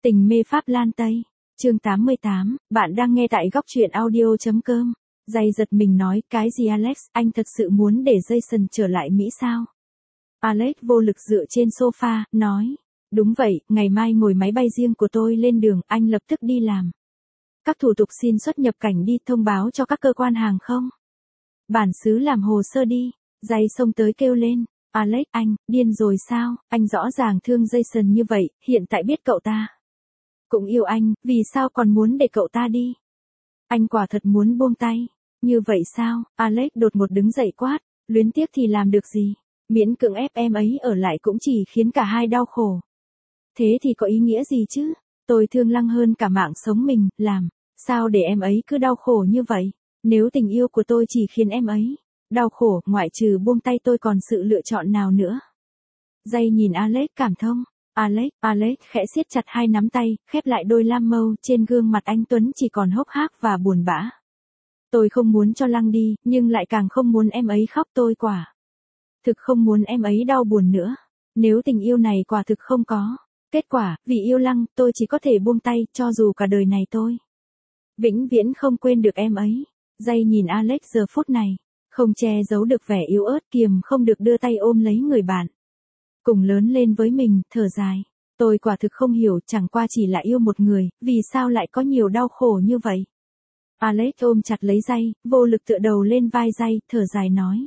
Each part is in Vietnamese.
Tình mê Pháp Lan Tây, chương 88, bạn đang nghe tại góc truyện audio.com. Jay giật mình nói, cái gì Alex, anh thật sự muốn để Jason trở lại Mỹ sao? Alex vô lực dựa trên sofa, nói, đúng vậy, ngày mai ngồi máy bay riêng của tôi lên đường, anh lập tức đi làm các thủ tục xin xuất nhập cảnh, đi thông báo cho các cơ quan hàng không. Bản xứ làm hồ sơ đi. Jay xông tới kêu lên, Alex, anh, điên rồi sao, anh rõ ràng thương Jason như vậy, hiện tại biết cậu ta cũng yêu anh, vì sao còn muốn để cậu ta đi? Anh quả thật muốn buông tay. Như vậy sao? Alex đột ngột đứng dậy quát, luyến tiếc thì làm được gì? Miễn cưỡng ép em ấy ở lại cũng chỉ khiến cả hai đau khổ. Thế thì có ý nghĩa gì chứ? Tôi thương Lăng hơn cả mạng sống mình, làm sao để em ấy cứ đau khổ như vậy? Nếu tình yêu của tôi chỉ khiến em ấy đau khổ, ngoại trừ buông tay tôi còn sự lựa chọn nào nữa? Jay nhìn Alex cảm thông. Alex khẽ siết chặt hai nắm tay, khép lại đôi lam mâu, trên gương mặt anh Tuấn chỉ còn hốc hác và buồn bã. Tôi không muốn cho Lăng đi, nhưng lại càng không muốn em ấy khóc, tôi quả thực không muốn em ấy đau buồn nữa. Nếu tình yêu này quả thực không có kết quả, vì yêu Lăng, tôi chỉ có thể buông tay, cho dù cả đời này tôi vĩnh viễn không quên được em ấy. Jay nhìn Alex giờ phút này, không che giấu được vẻ yếu ớt, kiềm không được đưa tay ôm lấy người bạn cùng lớn lên với mình, thở dài. Tôi quả thực không hiểu, chẳng qua chỉ là yêu một người, vì sao lại có nhiều đau khổ như vậy? Alex ôm chặt lấy Jay, vô lực tựa đầu lên vai Jay, thở dài nói.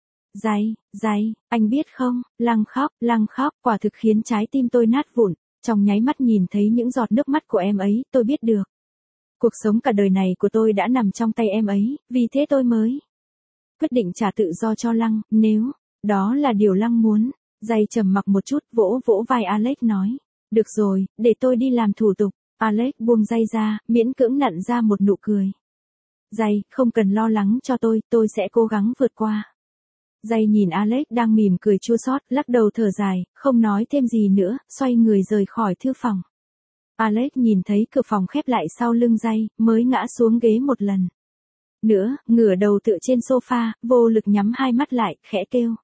Jay, anh biết không, Lăng khóc, quả thực khiến trái tim tôi nát vụn. Trong nháy mắt nhìn thấy những giọt nước mắt của em ấy, tôi biết được. Cuộc sống cả đời này của tôi đã nằm trong tay em ấy, vì thế tôi mới quyết định trả tự do cho Lăng, nếu đó là điều Lăng muốn. Jay trầm mặc một chút, vỗ vỗ vai Alex nói, được rồi, để tôi đi làm thủ tục. Alex buông Jay ra, miễn cưỡng nặn ra một nụ cười. Jay, không cần lo lắng cho tôi sẽ cố gắng vượt qua. Jay nhìn Alex đang mỉm cười chua xót, lắc đầu thở dài, không nói thêm gì nữa, xoay người rời khỏi thư phòng. Alex nhìn thấy cửa phòng khép lại sau lưng Jay, mới ngã xuống ghế một lần nữa, ngửa đầu tựa trên sofa, vô lực nhắm hai mắt lại, khẽ kêu.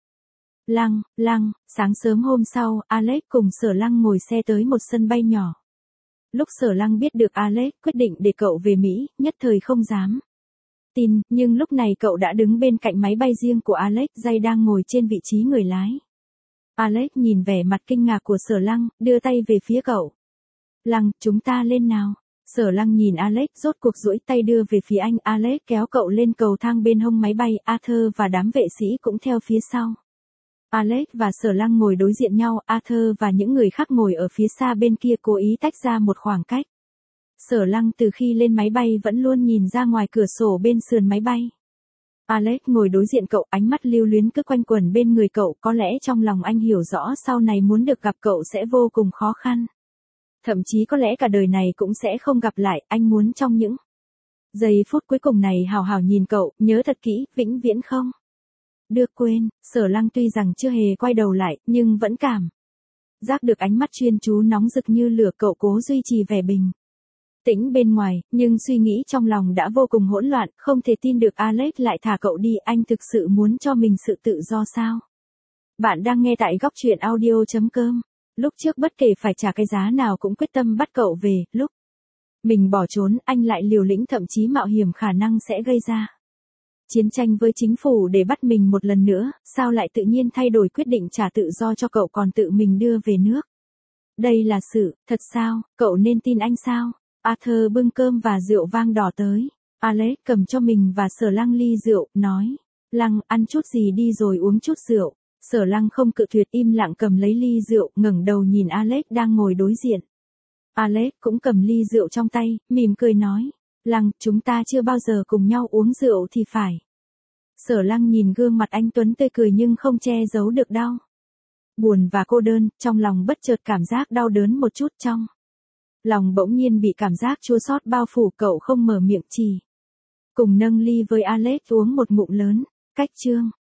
Lăng, sáng sớm hôm sau, Alex cùng Sở Lăng ngồi xe tới một sân bay nhỏ. Lúc Sở Lăng biết được Alex quyết định để cậu về Mỹ, nhất thời không dám tin, nhưng lúc này cậu đã đứng bên cạnh máy bay riêng của Alex, Jay đang ngồi trên vị trí người lái. Alex nhìn vẻ mặt kinh ngạc của Sở Lăng, đưa tay về phía cậu. Lăng, chúng ta lên nào. Sở Lăng nhìn Alex, rốt cuộc duỗi tay đưa về phía anh. Alex kéo cậu lên cầu thang bên hông máy bay, Arthur và đám vệ sĩ cũng theo phía sau. Alex và Sở Lăng ngồi đối diện nhau, Arthur và những người khác ngồi ở phía xa bên kia, cố ý tách ra một khoảng cách. Sở Lăng từ khi lên máy bay vẫn luôn nhìn ra ngoài cửa sổ bên sườn máy bay. Alex ngồi đối diện cậu, ánh mắt lưu luyến cứ quanh quẩn bên người cậu, có lẽ trong lòng anh hiểu rõ sau này muốn được gặp cậu sẽ vô cùng khó khăn. Thậm chí có lẽ cả đời này cũng sẽ không gặp lại, anh muốn trong những giây phút cuối cùng này hào hào nhìn cậu, nhớ thật kỹ, vĩnh viễn không được quên. Sở Lăng tuy rằng chưa hề quay đầu lại, nhưng vẫn cảm giác được ánh mắt chuyên chú nóng rực như lửa, cậu cố duy trì vẻ bình tĩnh bên ngoài, nhưng suy nghĩ trong lòng đã vô cùng hỗn loạn, không thể tin được Alex lại thả cậu đi, anh thực sự muốn cho mình sự tự do sao? Bạn đang nghe tại góc truyện audio.com. Lúc trước bất kể phải trả cái giá nào cũng quyết tâm bắt cậu về, lúc mình bỏ trốn, anh lại liều lĩnh, thậm chí mạo hiểm khả năng sẽ gây ra chiến tranh với chính phủ để bắt mình một lần nữa, sao lại tự nhiên thay đổi quyết định trả tự do cho cậu còn tự mình đưa về nước? Đây là sự thật sao? Cậu nên tin anh sao? Arthur bưng cơm và rượu vang đỏ tới. Alex cầm cho mình và Sở Lăng ly rượu, nói, Lăng, ăn chút gì đi rồi uống chút rượu. Sở Lăng không cự tuyệt, im lặng cầm lấy ly rượu, ngẩng đầu nhìn Alex đang ngồi đối diện. Alex cũng cầm ly rượu trong tay, mỉm cười nói, Lăng, chúng ta chưa bao giờ cùng nhau uống rượu thì phải. Sở Lăng nhìn gương mặt anh Tuấn tươi cười nhưng không che giấu được đau buồn và cô đơn, trong lòng bất chợt cảm giác đau đớn một chút, trong lòng bỗng nhiên bị cảm giác chua xót bao phủ, cậu không mở miệng, chỉ cùng nâng ly với Alex uống một ngụm lớn. Cách chương